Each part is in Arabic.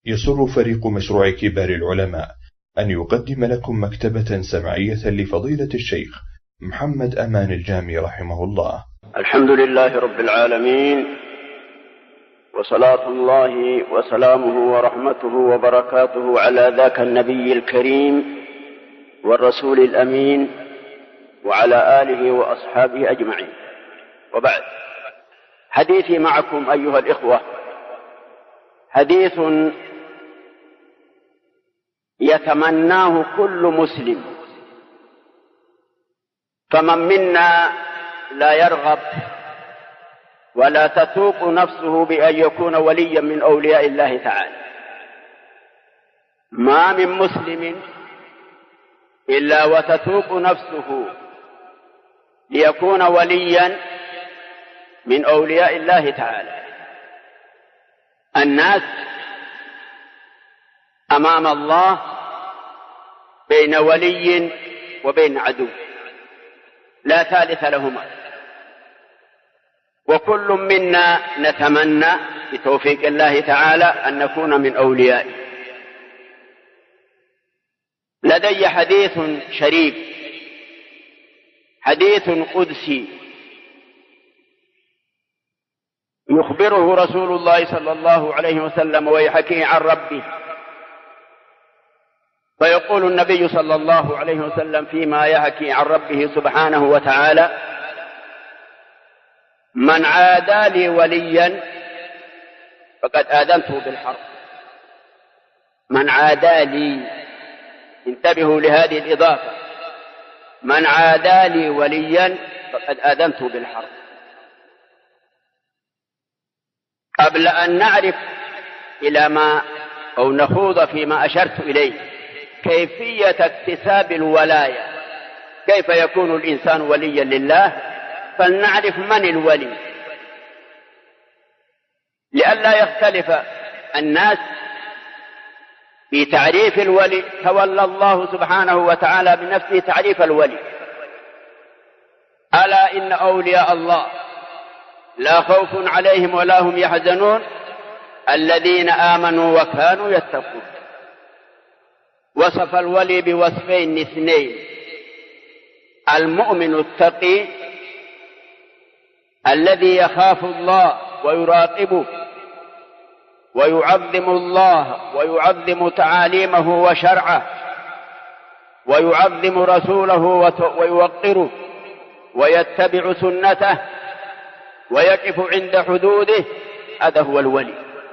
يسر فريق مشروع كبار العلماء أن يقدم لكم مكتبة سمعية لفضيلة الشيخ محمد أمان الجامي رحمه الله. الحمد لله رب العالمين، وصلاة الله وسلامه ورحمته وبركاته على ذاك النبي الكريم والرسول الأمين وعلى آله وأصحابه أجمعين، وبعد. حديثي معكم أيها الإخوة حديث يتمناه كل مسلم، فمن منا لا يرغب ولا تتوق نفسه بأن يكون وليا من أولياء الله تعالى. ما من مسلم إلا وتتوق نفسه ليكون وليا من أولياء الله تعالى. الناس أمام الله بين ولي وبين عدو، لا ثالث لهما، وكل منا نتمنى بتوفيق الله تعالى أن نكون من أوليائه. لدي حديث شريف، حديث قدسي يخبره رسول الله صلى الله عليه وسلم ويحكي عن ربه، فيقول النبي صلى الله عليه وسلم فيما يحكي عن ربه سبحانه وتعالى: من عادى لي وليا فقد آذنته بالحرب. من عادى لي، انتبهوا لهذه الإضافة، من عادى لي وليا فقد آذنته بالحرب. قبل أن نعرف إلى ما أو نخوض فيما أشرت إليه كيفية اكتساب الولاية، كيف يكون الإنسان وليا لله، فلنعرف من الولي لئلا يختلف الناس في تعريف الولي. تولى الله سبحانه وتعالى بنفسه تعريف الولي: ألا إن أولياء الله لا خوف عليهم ولا هم يحزنون الذين آمنوا وكانوا يتقون. وصف الولي بوصفين اثنين: المؤمن التقي الذي يخاف الله ويراقبه ويعظم الله ويعظم تعاليمه وشرعه ويعظم رسوله ويوقره ويتبع سنته ويقف عند حدوده، هذا هو الولي.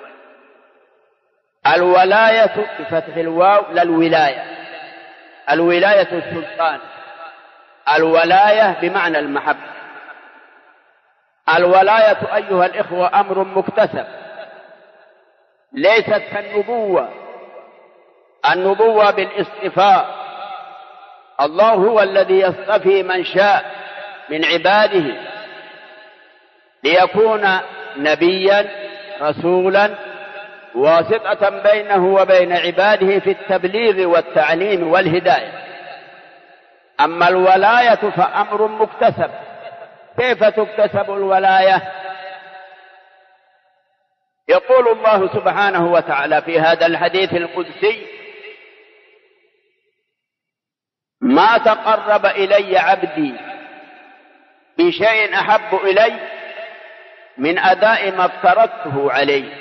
الولاية بفتح الواو للولاية، الولاية السلطان، الولاية بمعنى المحبة. الولاية أيها الإخوة أمر مكتسب، ليست كالنبوة. النبوة بالاصطفاء، الله هو الذي يصطفي من شاء من عباده ليكون نبيا رسولا واسطة بينه وبين عباده في التبليغ والتعليم والهداية. أما الولاية فأمر مكتسب. كيف تكتسب الولاية؟ يقول الله سبحانه وتعالى في هذا الحديث القدسي: ما تقرب إلي عبدي بشيء أحب إلي من أداء ما افترضته عليه.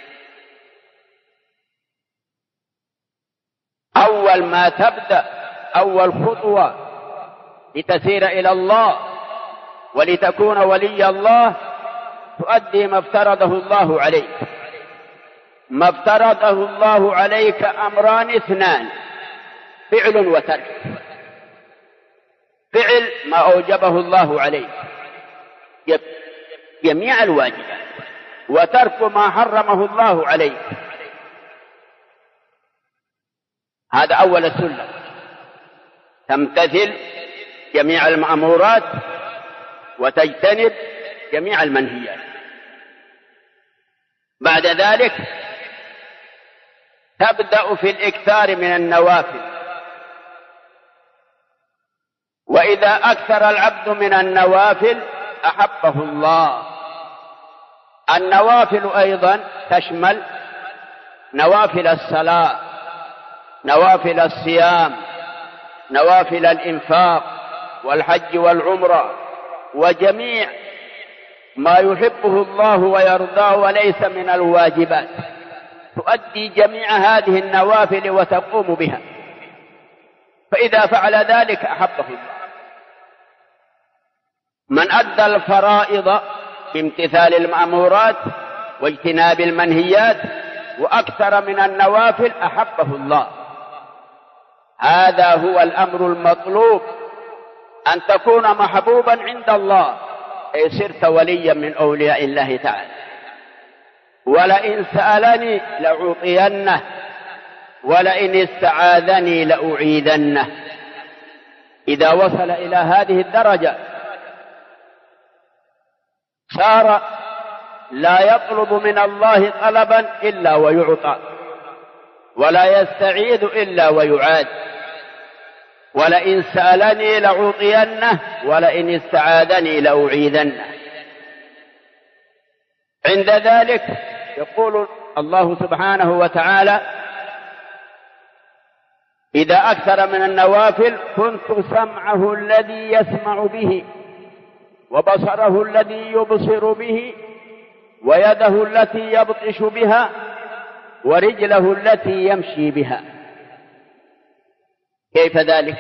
أول ما تبدأ، أول خطوة لتسير إلى الله ولتكون ولي الله، تؤدي ما افترضه الله عليك. ما افترضه الله عليك أمران اثنان: فعل وترك. فعل ما أوجبه الله عليك، جميع الواجبات، وترك ما حرمه الله عليك. هذا أول السلم، تمتثل جميع المأمورات وتجتنب جميع المنهيات. بعد ذلك تبدأ في الإكثار من النوافل، وإذا أكثر العبد من النوافل أحبه الله. النوافل أيضا تشمل نوافل الصلاة، نوافل الصيام، نوافل الإنفاق والحج والعمرة وجميع ما يحبه الله ويرضاه وليس من الواجبات، تؤدي جميع هذه النوافل وتقوم بها، فإذا فعل ذلك أحبه الله. من أدى الفرائض بامتثال المأمورات واجتناب المنهيات وأكثر من النوافل أحبه الله. هذا هو الأمر المطلوب، أن تكون محبوبا عند الله، أي صرت وليا من أولياء الله تعالى. ولئن سألني لأعطينه ولئن استعاذني لأعيذنه. إذا وصل إلى هذه الدرجة صار لا يطلب من الله طلبا إلا ويعطى، ولا يستعيذ إلا ويعاد. ولئن سألني لأعطينه ولئن استعاذني لأعيذنه. عند ذلك يقول الله سبحانه وتعالى: إذا أكثر من النوافل كنت سمعه الذي يسمع به وبصره الذي يبصر به ويده التي يبطش بها ورجله التي يمشي بها. كيف ذلك؟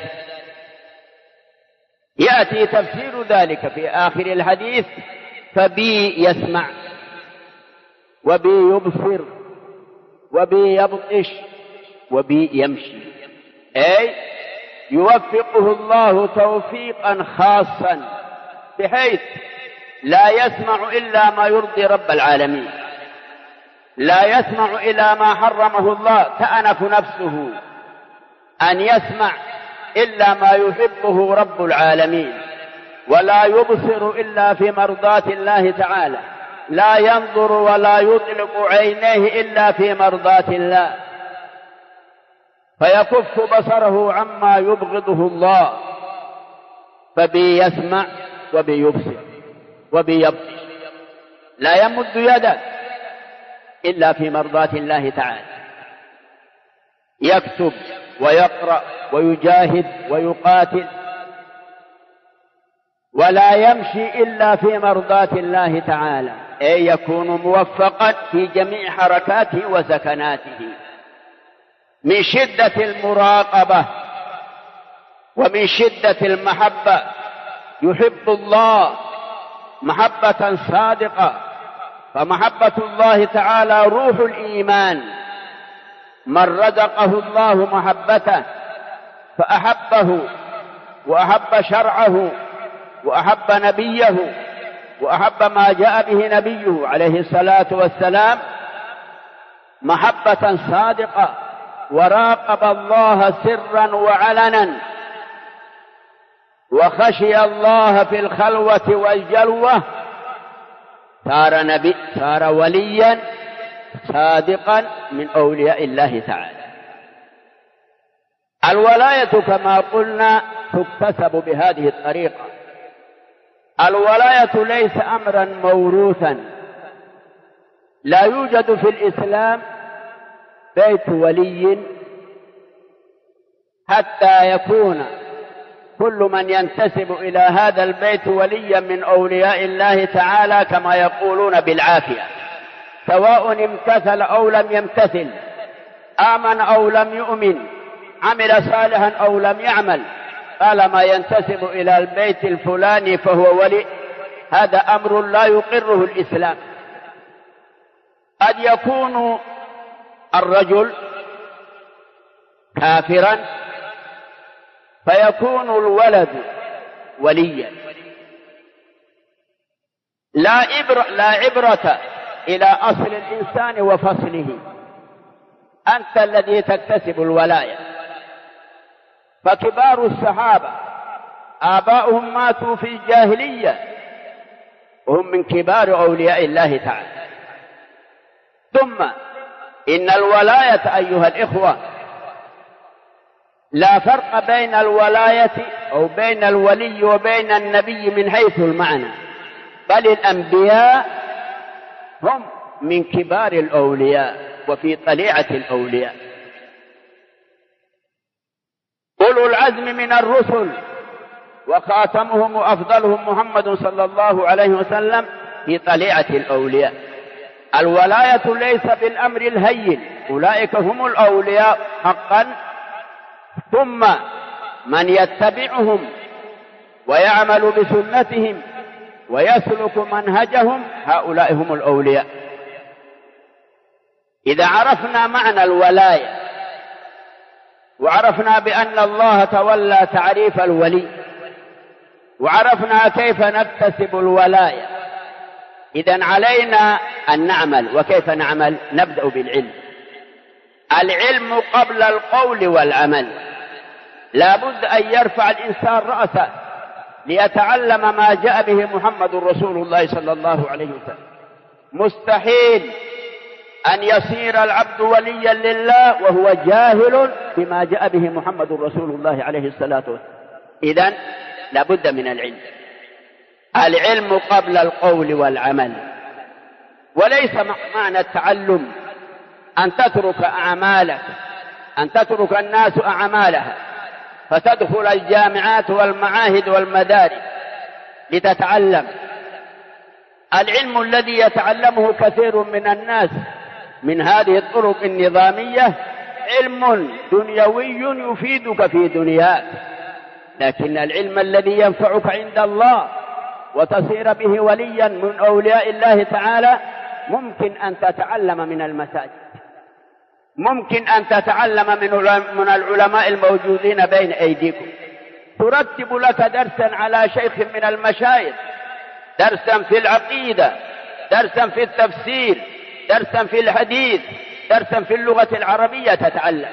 يأتي تفسير ذلك في آخر الحديث: فبي يسمع وبي يبصر وبي يبطش وبي يمشي، أي يوفقه الله توفيقا خاصا بحيث لا يسمع إلا ما يرضي رب العالمين، لا يسمع إلا ما حرمه الله، تأنف نفسه أن يسمع إلا ما يحبه رب العالمين، ولا يبصر إلا في مرضاة الله تعالى، لا ينظر ولا يطلق عينيه إلا في مرضاة الله، فيكف بصره عما يبغضه الله. فبي يسمع وبي يبصر وبي يبطش، لا يمد يده إلا في مرضاة الله تعالى، يكتب ويقرأ ويجاهد ويقاتل، ولا يمشي إلا في مرضاة الله تعالى، أي يكون موفقا في جميع حركاته وسكناته من شدة المراقبة ومن شدة المحبة. يحب الله محبة صادقة، فمحبة الله تعالى روح الإيمان. من رزقه الله محبته فأحبه وأحب شرعه وأحب نبيه وأحب ما جاء به نبيه عليه الصلاة والسلام محبة صادقة، وراقب الله سرا وعلنا، وخشي الله في الخلوة والجلوة، صار وليا صادقا من أولياء الله تعالى. الولاية كما قلنا تكتسب بهذه الطريقة. الولاية ليس أمرا موروثا، لا يوجد في الإسلام بيت ولي حتى يكون كل من ينتسب إلى هذا البيت وليا من أولياء الله تعالى كما يقولون بالعافية، سواء امتثل أو لم يمتثل، آمن أو لم يؤمن، عمل صالحا أو لم يعمل، طالما ينتسب إلى البيت الفلاني فهو ولي. هذا أمر لا يقره الإسلام. قد يكون الرجل كافرا فيكون الولد وليا. لا عبرة إلى أصل الإنسان وفصله، أنت الذي تكتسب الولاية. فكبار الصحابة آباؤهم ماتوا في الجاهلية وهم من كبار أولياء الله تعالى. ثم إن الولاية أيها الإخوة لا فرق بين الولاية أو بين الولي وبين النبي من حيث المعنى، بل الأنبياء هم من كبار الأولياء وفي طليعة الأولياء. أولو العزم من الرسل وخاتمهم وأفضلهم محمد صلى الله عليه وسلم في طليعة الأولياء. الولاية ليس بالأمر الهين، أولئك هم الأولياء حقا، ثم من يتبعهم ويعمل بسنتهم ويسلك منهجهم، هؤلاء هم الأولياء. إذا عرفنا معنى الولاية وعرفنا بأن الله تولى تعريف الولي وعرفنا كيف نكتسب الولاية، إذن علينا أن نعمل. وكيف نعمل؟ نبدأ بالعلم. العلم قبل القول والعمل. لا بد أن يرفع الإنسان رأسه ليتعلم ما جاء به محمد رسول الله صلى الله عليه وسلم. مستحيل أن يصير العبد وليا لله وهو جاهل بما جاء به محمد رسول الله عليه الصلاة والسلام. إذن لا بد من العلم. العلم قبل القول والعمل. وليس معنى التعلم أن تترك أعمالك، أن تترك الناس أعمالها فتدخل الجامعات والمعاهد والمدارس لتتعلم. العلم الذي يتعلمه كثير من الناس من هذه الطرق النظامية علم دنيوي يفيدك في دنياك، لكن العلم الذي ينفعك عند الله وتصير به وليا من أولياء الله تعالى ممكن أن تتعلم من المساجد، ممكن أن تتعلم من العلماء الموجودين بين أيديكم. ترتب لك درسا على شيخ من المشايخ، درسا في العقيدة، درسا في التفسير، درسا في الحديث، درسا في اللغة العربية تتعلم.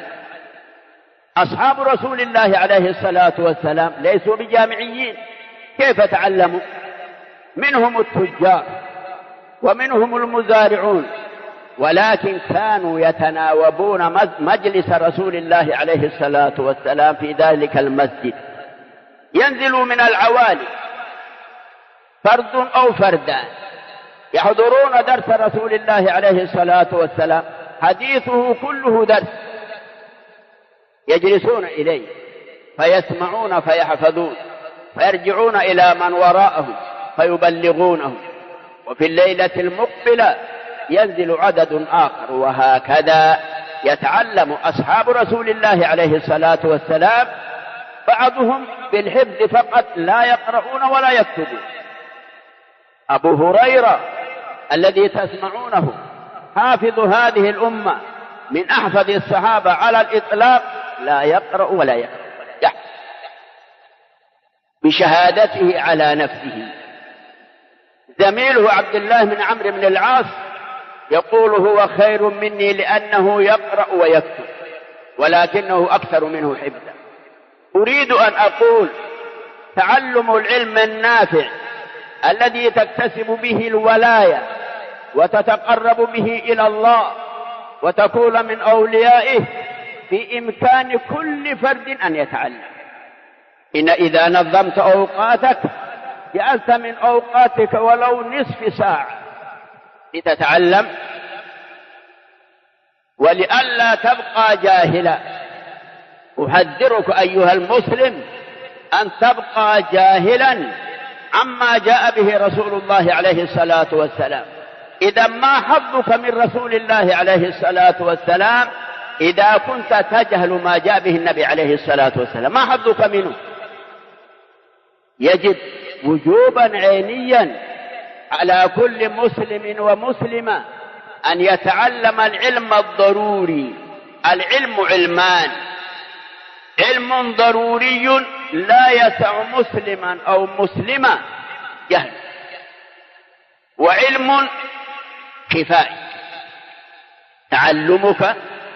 أصحاب رسول الله عليه الصلاة والسلام ليسوا بجامعيين، كيف تعلموا؟ منهم التجار ومنهم المزارعون، ولكن كانوا يتناوبون مجلس رسول الله عليه الصلاة والسلام في ذلك المسجد. ينزلوا من العوالي فرد أو فردان يحضرون درس رسول الله عليه الصلاة والسلام، حديثه كله درس، يجلسون إليه فيسمعون فيحفظون فيرجعون إلى من وراءهم فيبلغونهم، وفي الليلة المقبلة ينزل عدد آخر، وهكذا يتعلم أصحاب رسول الله عليه الصلاة والسلام، بعضهم بالحفظ فقط لا يقرؤون ولا يكتبون. أبو هريرة الذي تسمعونه حافظ هذه الأمة من أحفظ الصحابة على الإطلاق، لا يقرأ ولا يكتب، بشهادته على نفسه. زميله عبد الله بن عمرو بن العاص يقول هو خير مني لأنه يقرأ ويكتب، ولكنه أكثر منه حفظا. أريد أن أقول تعلم العلم النافع الذي تكتسب به الولاية وتتقرب به إلى الله وتكون من أوليائه في إمكان كل فرد أن يتعلم. إن إذا نظمت أوقاتك جعلت من أوقاتك ولو نصف ساعة لتتعلم، ولئلا تبقى جاهلا. أحذرك أيها المسلم أن تبقى جاهلا عما جاء به رسول الله عليه الصلاة والسلام. إذا ما حظك من رسول الله عليه الصلاة والسلام إذا كنت تجهل ما جاء به النبي عليه الصلاة والسلام؟ ما حظك منه؟ يجب وجوبا عينيا على كل مسلم ومسلمة أن يتعلم العلم الضروري. العلم علمان: علم ضروري لا يسع مسلما أو مسلمة جهل، وعلم كفائي تعلمك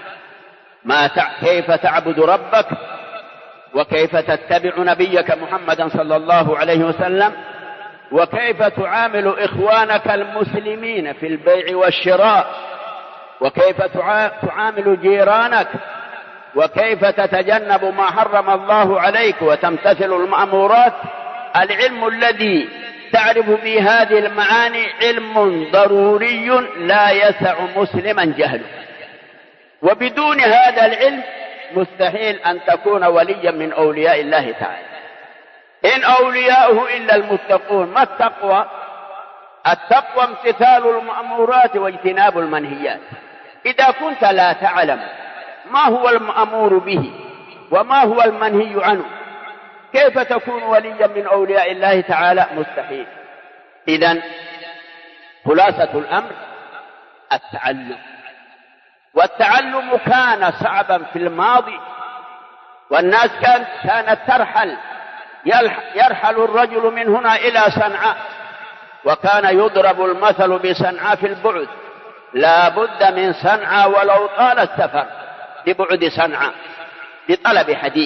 كيف تعبد ربك وكيف تتبع نبيك محمدا صلى الله عليه وسلم، وكيف تعامل إخوانك المسلمين في البيع والشراء، وكيف تعامل جيرانك، وكيف تتجنب ما حرم الله عليك وتمتثل المأمورات. العلم الذي تعرف به هذه المعاني علم ضروري لا يسع مسلما جهله، وبدون هذا العلم مستحيل أن تكون وليا من أولياء الله تعالى. إن أولياؤه إلا المتقون. ما التقوى؟ التقوى امتثال المأمورات واجتناب المنهيات. إذا كنت لا تعلم ما هو المأمور به وما هو المنهي عنه، كيف تكون وليا من أولياء الله تعالى؟ مستحيل. إذن خلاصة الأمر التعلم، والتعلم كان صعبا في الماضي، والناس كانت ترحل، يرحل الرجل من هنا إلى صنعاء، وكان يضرب المثل بصنعاء في البعد، لا بد من صنعاء ولو طال السفر لبعد صنعاء لطلب حديث.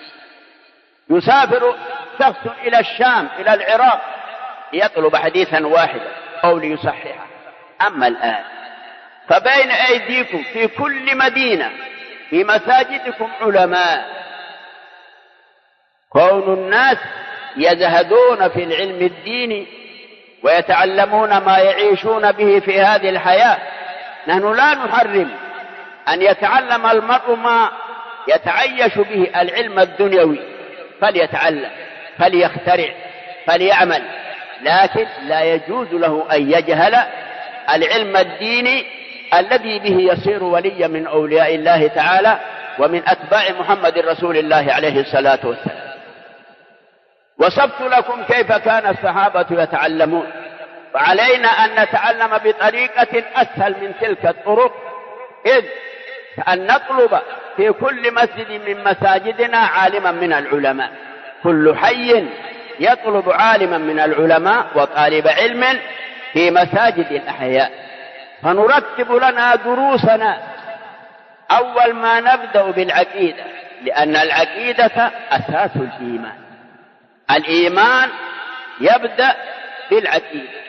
يسافر شخص إلى الشام إلى العراق ليطلب حديثا واحدا أو ليصححه. أما الآن فبين أيديكم في كل مدينة في مساجدكم علماء. كون الناس يزهدون في العلم الديني ويتعلمون ما يعيشون به في هذه الحياة. نحن لا نحرم أن يتعلم المرء ما يتعيش به العلم الدنيوي، فليتعلم فليخترع فليعمل، لكن لا يجوز له أن يجهل العلم الديني الذي به يصير وليا من أولياء الله تعالى ومن أتباع محمد رسول الله عليه الصلاة والسلام. وصفت لكم كيف كان الصحابة يتعلمون، وعلينا أن نتعلم بطريقة أسهل من تلك الطرق، إذ أن نطلب في كل مسجد من مساجدنا عالما من العلماء. كل حي يطلب عالما من العلماء وطالب علم في مساجد الأحياء، فنرتب لنا دروسنا. أول ما نبدأ بالعقيدة، لأن العقيدة أساس الإيمان. الإيمان يبدأ بالعقيدة.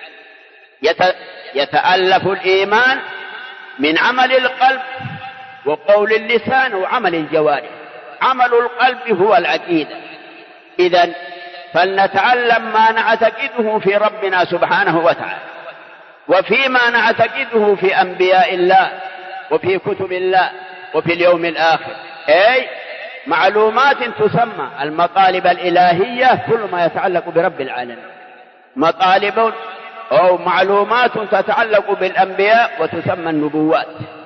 يتألف الإيمان من عمل القلب وقول اللسان وعمل الجوارح. عمل القلب هو العقيدة. إذن فلنتعلم ما نعتقده في ربنا سبحانه وتعالى، وفيما نعتقده في أنبياء الله وفي كتب الله وفي اليوم الآخر، أي معلومات تسمى المطالب الإلهية، كل ما يتعلق برب العالمين. مطالب أو معلومات تتعلق بالأنبياء وتسمى النبوات،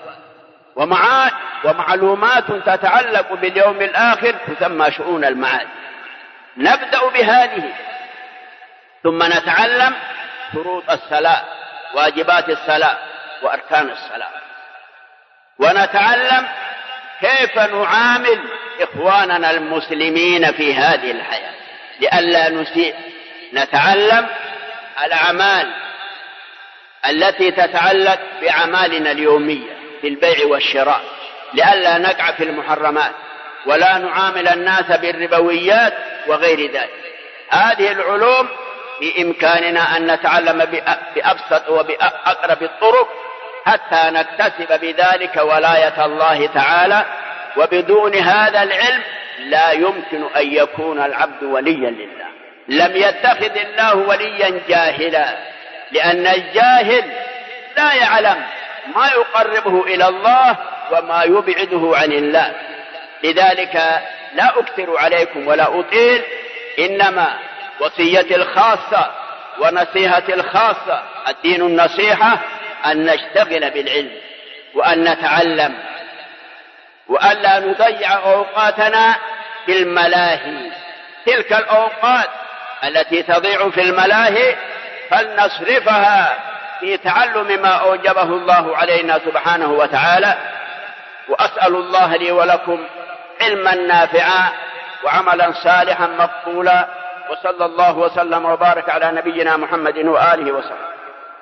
ومعلومات تتعلق باليوم الآخر تسمى شؤون المعاد. نبدأ بهذه، ثم نتعلم شروط الصلاة، واجبات الصلاة وأركان الصلاة، ونتعلم كيف نعامل إخواننا المسلمين في هذه الحياة لئلا نسيء. نتعلم الأعمال التي تتعلق بأعمالنا اليومية في البيع والشراء لئلا نقع في المحرمات، ولا نعامل الناس بالربويات وغير ذلك. هذه العلوم بإمكاننا أن نتعلم بأبسط وبأقرب الطرق حتى نكتسب بذلك ولاية الله تعالى. وبدون هذا العلم لا يمكن أن يكون العبد وليا لله. لم يتخذ الله وليا جاهلا، لأن الجاهل لا يعلم ما يقربه إلى الله وما يبعده عن الله. لذلك لا أكثر عليكم ولا أطيل، إنما وصيتي الخاصة ونصيحتي الخاصة الدين النصيحة أن نشتغل بالعلم وأن نتعلم، وأن لا نضيع أوقاتنا في الملاهي. تلك الأوقات التي تضيع في الملاهي فلنصرفها في تعلم ما أوجبه الله علينا سبحانه وتعالى. وأسأل الله لي ولكم علما نافعا وعملا صالحا مقبولا، وصلى الله وسلم وبارك على نبينا محمد وآله وصحبه.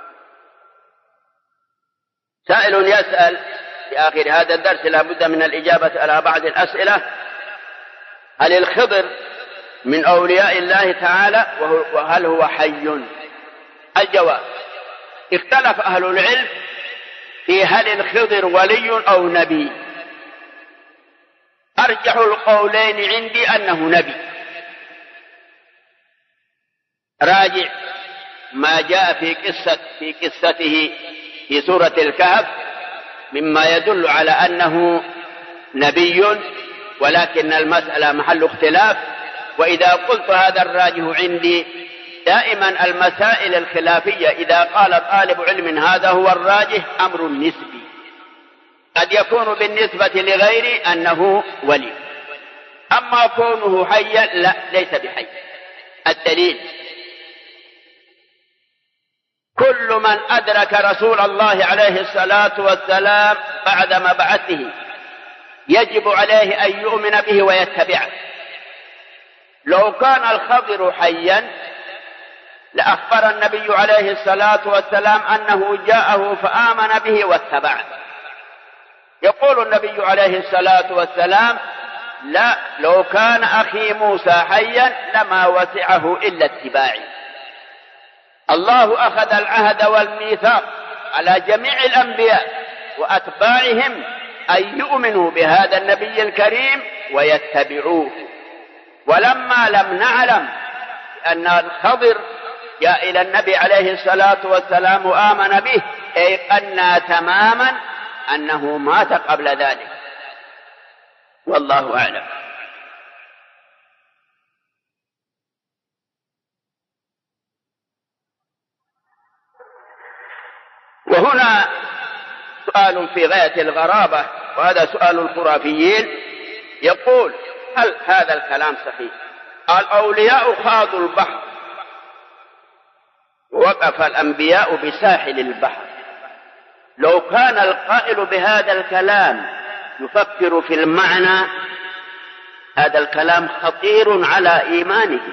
سائل يسأل في آخر هذا الدرس، لا بد من الإجابة على بعض الأسئلة: هل الخضر من أولياء الله تعالى وهل هو حي؟ الجواب: اختلف أهل العلم في هل الخضر ولي أو نبي. أرجح القولين عندي أنه نبي. راجع ما جاء في قصته في سورة الكهف مما يدل على أنه نبي، ولكن المسألة محل اختلاف. وإذا قلت هذا الراجح عندي، دائما المسائل الخلافية إذا قال طالب علم هذا هو الراجح أمر نسبي، قد يكون بالنسبة لغيري أنه ولي، أما كونه حيا لا، ليس بحي. الدليل: كل من أدرك رسول الله عليه الصلاة والسلام بعد مبعثه يجب عليه أن يؤمن به ويتبعه. لو كان الخضر حيا لأخبر النبي عليه الصلاة والسلام أنه جاءه فآمن به واتبعه. يقول النبي عليه الصلاة والسلام: لا، لو كان أخي موسى حيا لما وسعه إلا اتباعي. الله أخذ العهد والميثاق على جميع الأنبياء وأتباعهم أن يؤمنوا بهذا النبي الكريم ويتبعوه. ولما لم نعلم أن الخضر جاء إلى النبي عليه الصلاة والسلام وآمن به، أيقنا تماما أنه مات قبل ذلك، والله أعلم. وهنا سؤال في غاية الغرابة، وهذا سؤال الخرافيين. يقول: هل هذا الكلام صحيح؟ الأولياء خاضوا البحر، ووقف الأنبياء بساحل البحر. لو كان القائل بهذا الكلام يفكر في المعنى، هذا الكلام خطير على إيمانه،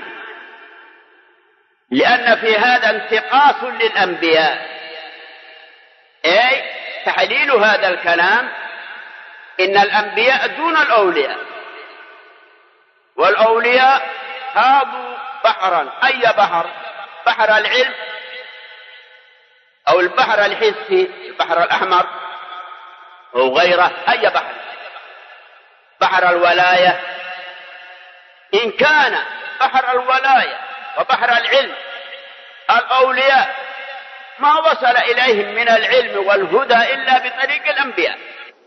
لأن في هذا انتقاص للأنبياء. أي تحليل هذا الكلام إن الأنبياء دون الأولياء، والأولياء خاضوا بحرا. أي بحر؟ بحر العلم أو البحر الحسي، البحر الأحمر أو غيره، أي بحر؟ بحر الولاية. إن كان بحر الولاية وبحر العلم الأولياء ما وصل إليهم من العلم والهدى إلا بطريق الأنبياء.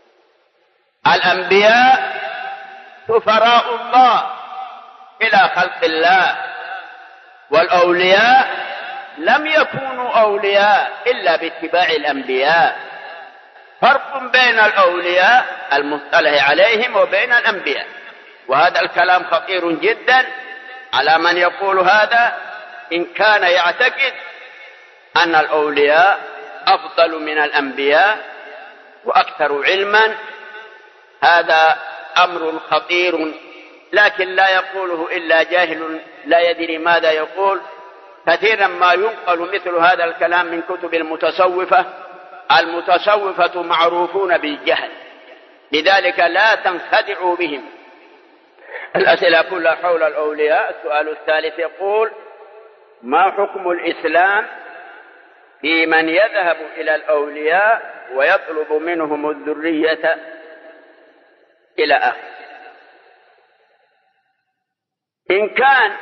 الأنبياء سفراء الله إلى خلق الله، والأولياء لم يكونوا أولياء إلا باتباع الأنبياء. فرق بين الأولياء المصطلح عليهم وبين الأنبياء، وهذا الكلام خطير جدا على من يقول هذا، إن كان يعتقد أن الأولياء أفضل من الأنبياء وأكثر علما. هذا أمر خطير، لكن لا يقوله إلا جاهل لا يدري ماذا يقول. كثيرا ما ينقل مثل هذا الكلام من كتب المتصوفة. المتصوفة معروفون بالجهل، لذلك لا تنخدعوا بهم. الأسئلة كلها حول الأولياء. السؤال الثالث يقول: ما حكم الإسلام في من يذهب إلى الأولياء ويطلب منهم الذرية إلى آخره؟ إن كان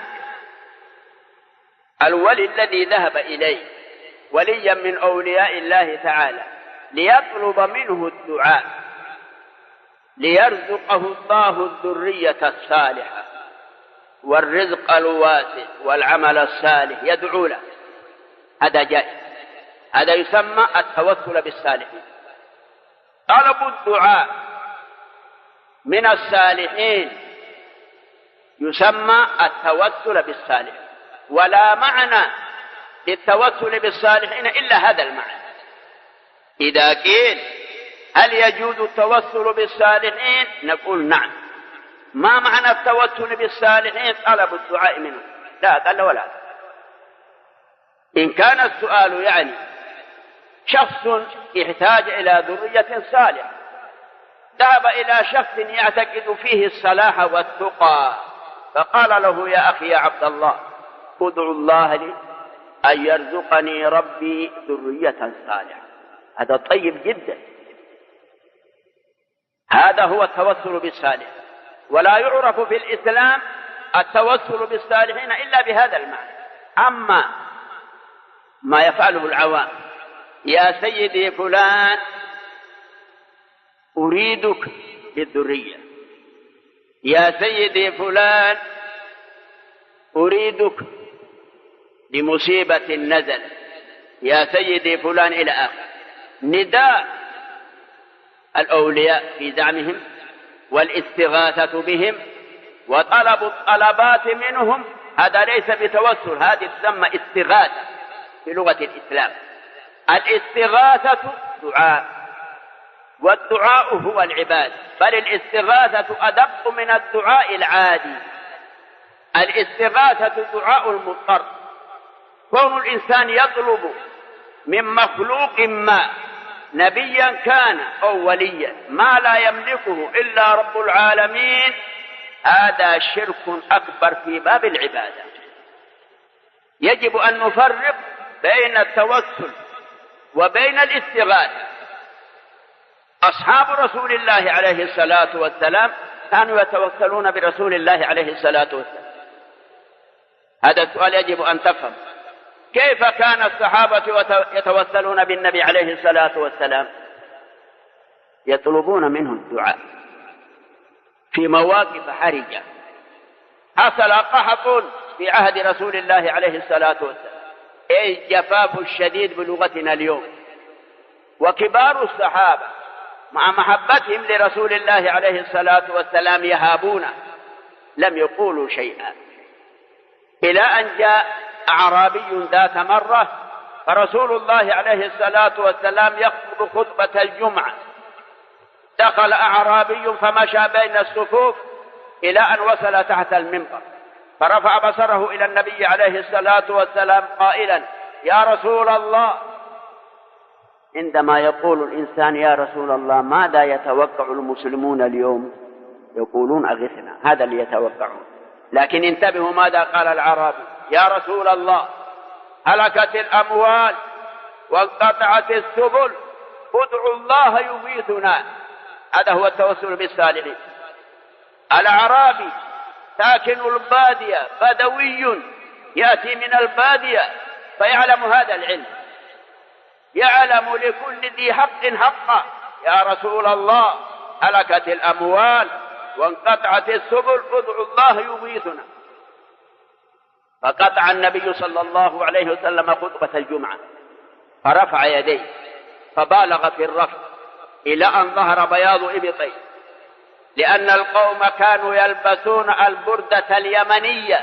الولي الذي ذهب إليه وليا من أولياء الله تعالى ليطلب منه الدعاء ليرزقه الله الذرية الصالحة والرزق الواسع والعمل الصالح، يدعو له، هذا جائز. هذا يسمى التوسل بالصالحين. طلب الدعاء من الصالحين يسمى التوسل بالصالحين، ولا معنى للتوسل بالصالحين إلا هذا المعنى. إذا قيل: هل يجوز التوسل بالصالحين؟ نقول: نعم. ما معنى التوسل بالصالحين؟ طلب الدعاء منه، لا أقل ولا أكثر. إن كان السؤال يعني شخص يحتاج إلى ذرية صالحة، ذهب إلى شخص يعتقد فيه الصلاح والتقى، فقال له: يا أخي يا عبد الله، ادعو الله لي أن يرزقني ربي ذرية صالحة. هذا طيب جدا، هذا هو التوسل بالصالح. ولا يعرف في الإسلام التوسل بالصالحين إلا بهذا المعنى. أما ما يفعله العوام. يا سيدي فلان أريدك بالذرية، يا سيدي فلان أريدك لمصيبة نزل، يا سيدي فلان إلى آخر. نداء الأولياء في زعمهم والاستغاثة بهم وطلب الطلبات منهم، هذا ليس بتوسل، هذه تسمى استغاثة في لغة الإسلام. الاستغاثة دعاء، والدعاء هو العبادة، بل الاستغاثة أدق من الدعاء العادي. الاستغاثة دعاء المضطر، كون الإنسان يطلب من مخلوق ما، نبيا كان أو وليا، ما لا يملكه إلا رب العالمين، هذا شرك أكبر في باب العبادة. يجب أن نفرق بين التوسل وبين الاستغاثة. أصحاب رسول الله عليه الصلاة والسلام كانوا يتوسلون برسول الله عليه الصلاة والسلام. هذا السؤال يجب أن تفهم. كيف كان الصحابة يتوسلون بالنبي عليه الصلاة والسلام؟ يطلبون منه الدعاء في مواقف حرجة. حصل قحط في عهد رسول الله عليه الصلاة والسلام، أي الجفاف الشديد بلغتنا اليوم، وكبار الصحابة مع محبتهم لرسول الله عليه الصلاة والسلام يهابونه، لم يقولوا شيئا، إلى أن جاء أعرابي ذات مرة، فرسول الله عليه الصلاة والسلام يخطب خطبة الجمعة، دخل أعرابي فمشى بين الصفوف إلى أن وصل تحت المنبر، فرفع بصره إلى النبي عليه الصلاة والسلام قائلا: يا رسول الله. عندما يقول الإنسان يا رسول الله، ماذا يتوقع المسلمون اليوم؟ يقولون أغثنا، هذا اللي يتوقعون. لكن انتبهوا ماذا قال العربي: يا رسول الله، هلكت الأموال وانقطعت السبل، ادعوا الله يغيثنا. هذا هو التوسل بالصالحين. الأعرابي ساكن البادية، بدوي يأتي من البادية، فيعلم هذا العلم، يعلم لكل ذي حق حقا. يا رسول الله، هلكت الأموال وانقطعت السبل، ادعوا الله يغيثنا. فقطع النبي صلى الله عليه وسلم خطبة الجمعة، فرفع يديه، فبالغ في الرفع إلى أن ظهر بياض إبطيه، لأن القوم كانوا يلبسون البردة اليمنية،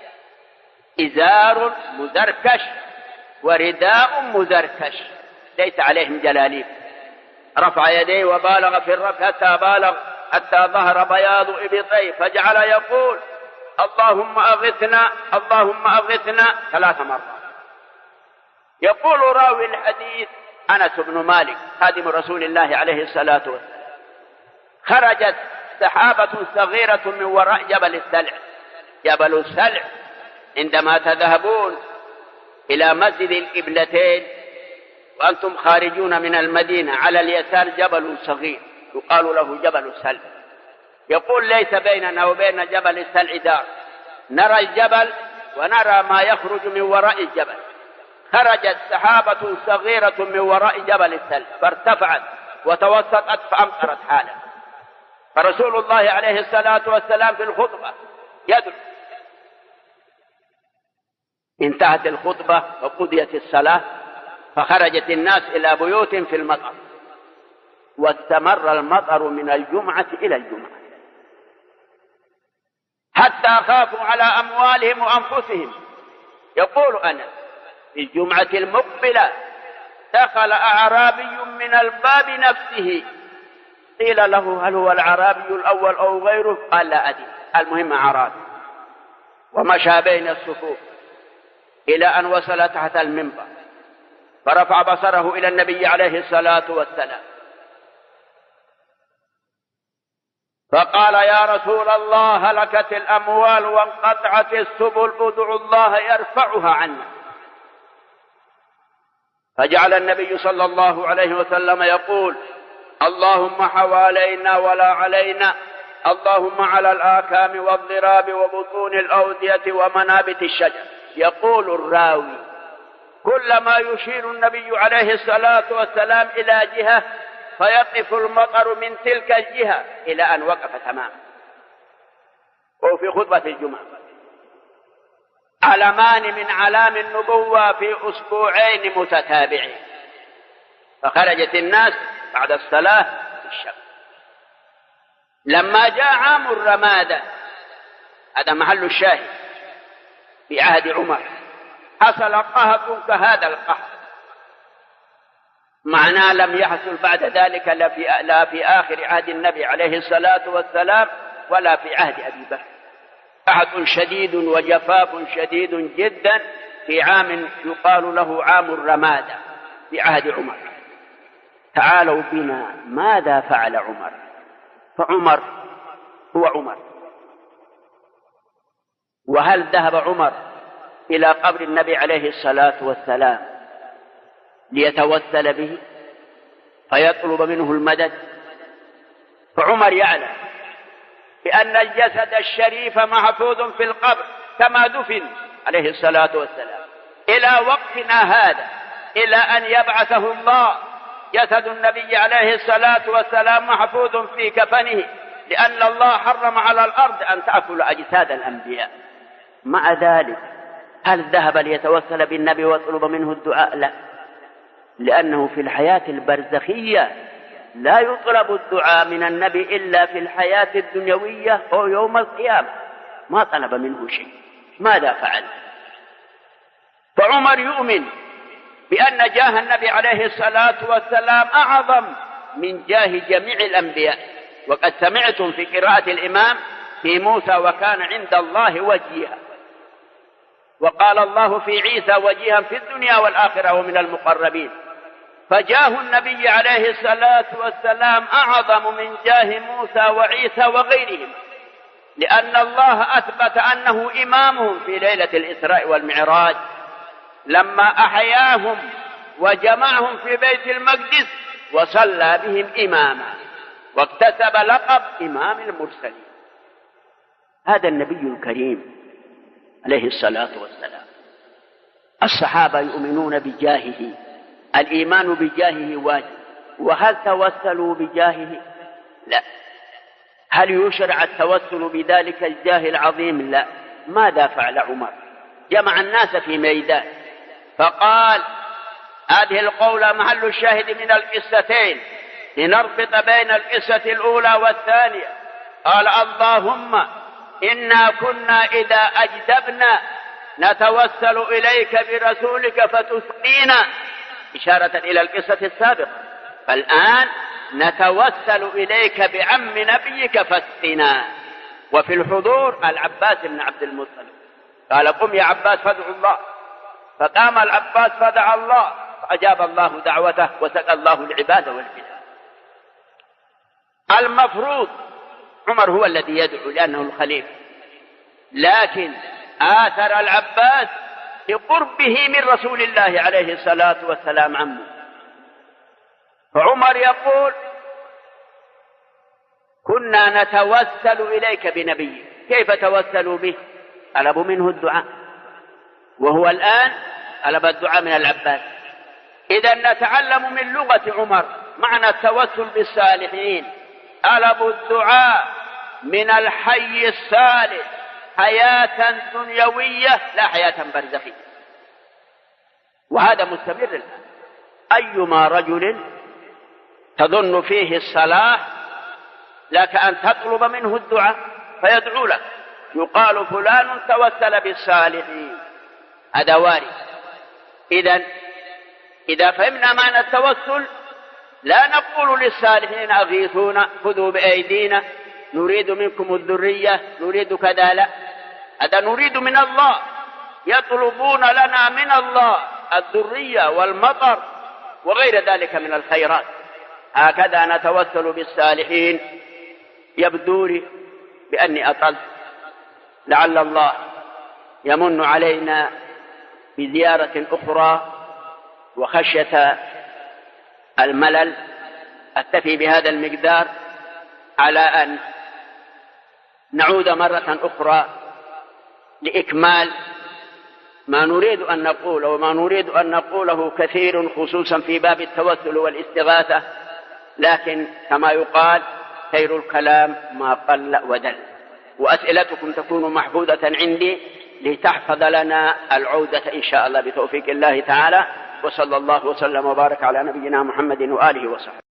إزار مزركش ورداء مزركش، ليس عليهم جلاليب. رفع يديه وبالغ في الرفع حتى ظهر بياض إبطيه، فجعل يقول: اللهم أغثنا، اللهم أغثنا 3 مرات. يقول راوي الحديث أنس بن مالك خادم رسول الله عليه الصلاة والسلام: خرجت سحابة صغيرة من وراء جبل السلع. جبل السلع عندما تذهبون إلى مسجد القبلتين وأنتم خارجون من المدينة، على اليسار جبل صغير يقال له جبل السلع. يقول: ليس بيننا وبين جبل السلع دار، نرى الجبل ونرى ما يخرج من وراء الجبل. خرجت سحابة صغيرة من وراء جبل السلع فارتفعت وتوسطت فأمطرت حالا. فرسول الله عليه الصلاة والسلام في الخطبة يدعو. انتهت الخطبة وقضيت الصلاة، فخرجت الناس إلى بيوت في المطر، واستمر المطر من الجمعة إلى الجمعة، حتى خافوا على أموالهم وأنفسهم. يقول أنس: في الجمعة المقبلة دخل أعرابي من الباب نفسه، قيل له: هل هو الأعرابي الأول أو غيره؟ قال: لا أدري، المهم أعرابي. ومشى بين الصفوف إلى أن وصل تحت المنبر، فرفع بصره إلى النبي عليه الصلاة والسلام فقال: يا رسول الله، هلكت الأموال وانقطعت السبل، ادعوا الله يرفعها عنا. فجعل النبي صلى الله عليه وسلم يقول: اللهم حوالينا ولا علينا، اللهم على الآكام والضراب وبطون الأودية ومنابت الشجر. يقول الراوي: كلما يشير النبي عليه الصلاة والسلام إلى جهة فيقف المطر من تلك الجهة إلى أن وقف تماما. وفي خطبة الجمعة علمان من علام النبوة في أسبوعين متتابعين، فخرجت الناس بعد الصلاة في الشمس. لما جاء عام الرمادة، هذا محل الشاهد، في عهد عمر حصل قهط كهذا القهط، معناه لم يحصل بعد ذلك لا في آخر عهد النبي عليه الصلاة والسلام ولا في عهد أبي بكر. قحط شديد وجفاف شديد جدا في عام يقال له عام الرمادة في عهد عمر. تعالوا بنا ماذا فعل عمر؟ فعمر هو عمر. وهل ذهب عمر إلى قبر النبي عليه الصلاة والسلام ليتوسل به فيطلب منه المدد؟ فعمر يعلم بأن الجسد الشريف محفوظ في القبر كما دفن عليه الصلاة والسلام إلى وقتنا هذا، إلى أن يبعثه الله جسد النبي عليه الصلاة والسلام محفوظ في كفنه، لأن الله حرم على الأرض أن تأكل أجساد الأنبياء. مع ذلك هل ذهب ليتوسل بالنبي ويطلب منه الدعاء؟ لا، لأنه في الحياة البرزخية لا يطلب الدعاء من النبي إلا في الحياة الدنيوية أو يوم القيامة، ما طلب منه شيء. ماذا فعل؟ فعمر يؤمن بأن جاه النبي عليه الصلاة والسلام أعظم من جاه جميع الأنبياء. وقد سمعتم في قراءة الإمام في موسى وكان عند الله وجيها، وقال الله في عيسى وجيها في الدنيا والآخرة ومن المقربين. فجاه النبي عليه الصلاة والسلام أعظم من جاه موسى وعيسى وغيرهم، لأن الله أثبت أنه إمامهم في ليلة الإسراء والمعراج لما أحياهم وجمعهم في بيت المقدس وصلى بهم إماما واكتسب لقب إمام المرسلين. هذا النبي الكريم عليه الصلاة والسلام. الصحابة يؤمنون بجاهه، الإيمان بجاهه واجب. وهل توسلوا بجاهه؟ لا. هل يشرع التوسل بذلك الجاه العظيم؟ لا. ماذا فعل عمر؟ جمع الناس في ميدان فقال، هذه القولة محل الشاهد من القصتين لنربط بين القصة الأولى والثانية. قال: اللهم إنا كنا إذا أجدبنا نتوسل إليك برسولك فتسقينا، إشارة إلى القصة السابقة. فالآن نتوسل إليك بعم نبيك فاسقنا. وفي الحضور العباس بن عبد المطلب قال: قم يا عباس فادع الله. فقام العباس فدعا الله فأجاب الله دعوته وسقى الله العباد والبلاد. المفروض عمر هو الذي يدعو لأنه الخليفة، لكن آثر العباس بقربه من رسول الله عليه الصلاة والسلام عنه. فعمر يقول: كنا نتوسل إليك بنبيك. كيف توسلوا به؟ طلبوا منه الدعاء، وهو الآن طلب الدعاء من العباس. إذا نتعلم من لغة عمر معنى التوسل بالصالحين. طلبوا الدعاء من الحي الصالح حياة دنيوية لا حياة برزخية، وهذا مستمر الآن. أيما رجل تظن فيه الصلاح لك أن تطلب منه الدعاء فيدعو لك، يقال فلان توسل بالصالحين، هذا وارد. إذا فهمنا معنى التوسل لا نقول للصالحين أغيثونا خذوا بأيدينا نريد منكم الذرية نريد كذا، لا، هذا نريد من الله. يطلبون لنا من الله الذرية والمطر وغير ذلك من الخيرات. هكذا نتوسل بالصالحين. يبدو لي بأني أطلت، لعل الله يمن علينا بزيارة أخرى وخشية الملل أكتفي بهذا المقدار على أن نعود مرة أخرى لإكمال ما نريد أن نقوله وما نريد أن نقوله كثير، خصوصا في باب التوسل والاستغاثة، لكن كما يقال خير الكلام ما قل ودل. وأسئلتكم تكون محفوظة عندي لتحفظ لنا العودة إن شاء الله بتوفيق الله تعالى. وصلى الله وسلم وبارك على نبينا محمد وآله وصحبه.